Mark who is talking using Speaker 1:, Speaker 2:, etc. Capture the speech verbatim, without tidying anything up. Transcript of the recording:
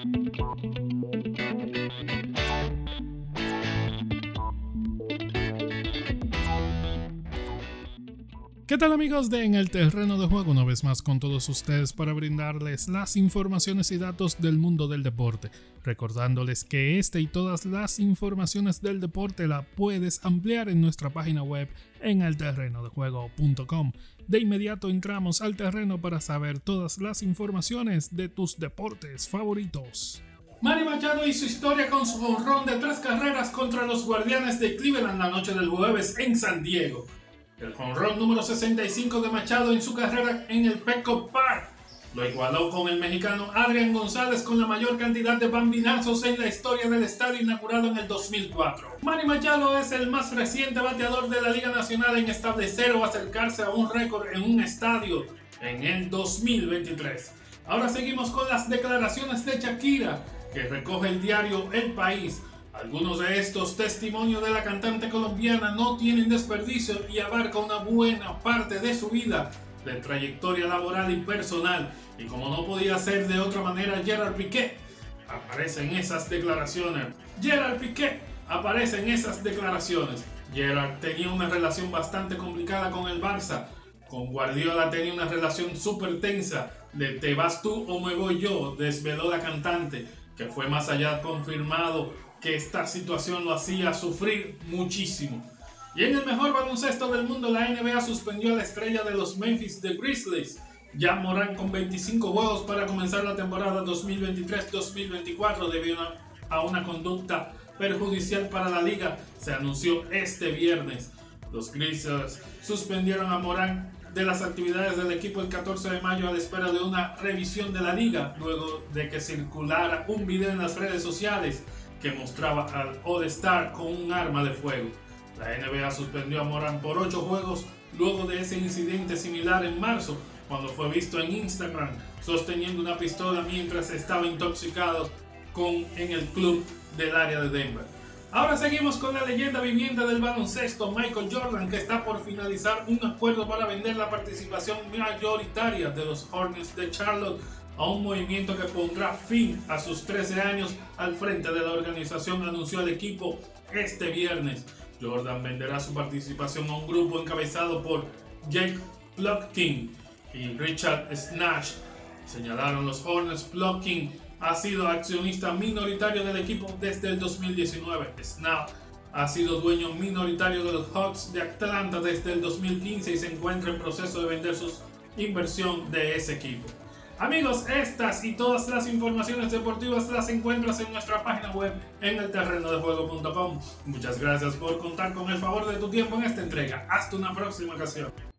Speaker 1: ¿Qué tal amigos de En el Terreno de Juego? Una vez más con todos ustedes para brindarles las informaciones y datos del mundo del deporte. Recordándoles que este y todas las informaciones del deporte la puedes ampliar en nuestra página web en el terreno de juego punto com. De inmediato entramos al terreno para saber todas las informaciones de tus deportes favoritos. Manny Machado hizo historia con su jonrón de tres carreras contra los Guardianes de Cleveland la noche del jueves en San Diego. El jonrón número sesenta y cinco de Machado en su carrera en el Petco Park lo igualó con el mexicano Adrián González con la mayor cantidad de bambinazos en la historia del estadio inaugurado en el dos mil cuatro. Manny Machado es el más reciente bateador de la Liga Nacional en establecer o acercarse a un récord en un estadio en el dos mil veintitrés. Ahora seguimos con las declaraciones de Shakira que recoge el diario El País. Algunos de estos testimonios de la cantante colombiana no tienen desperdicio y abarca una buena parte de su vida, de trayectoria laboral y personal. Y como no podía ser de otra manera, Gerard Piqué aparece en esas declaraciones. Gerard Piqué aparece en esas declaraciones. Gerard tenía una relación bastante complicada con el Barça. Con Guardiola tenía una relación súper tensa de te vas tú o me voy yo, desveló la cantante, que fue más allá confirmado que esta situación lo hacía sufrir muchísimo. Y en el mejor baloncesto del mundo, la N B A suspendió a la estrella de los Memphis Grizzlies, Ja Morant, con veinticinco juegos para comenzar la temporada dos mil veintitrés dos mil veinticuatro debido a una conducta perjudicial para la liga. Se anunció este viernes. Los Grizzlies suspendieron a Morant de las actividades del equipo el catorce de mayo a la espera de una revisión de la liga, luego de que circulara un video en las redes sociales que mostraba al All-Star con un arma de fuego. La N B A suspendió a Morant por ocho juegos luego de ese incidente similar en marzo, cuando fue visto en Instagram sosteniendo una pistola mientras estaba intoxicado con, en el club del área de Denver. Ahora seguimos con la leyenda viviente del baloncesto, Michael Jordan, que está por finalizar un acuerdo para vender la participación mayoritaria de los Hornets de Charlotte a un movimiento que pondrá fin a sus trece años al frente de la organización, anunció el equipo este viernes. Jordan venderá su participación a un grupo encabezado por Jake Plotkin y Richard Snach. Señalaron los Hornets. Plotkin ha sido accionista minoritario del equipo desde el dos mil diecinueve. Snach ha sido dueño minoritario de los Hawks de Atlanta desde el dos mil quince y se encuentra en proceso de vender su inversión de ese equipo. Amigos, estas y todas las informaciones deportivas las encuentras en nuestra página web en el terreno de juego punto com. Muchas gracias por contar con el favor de tu tiempo en esta entrega. Hasta una próxima ocasión.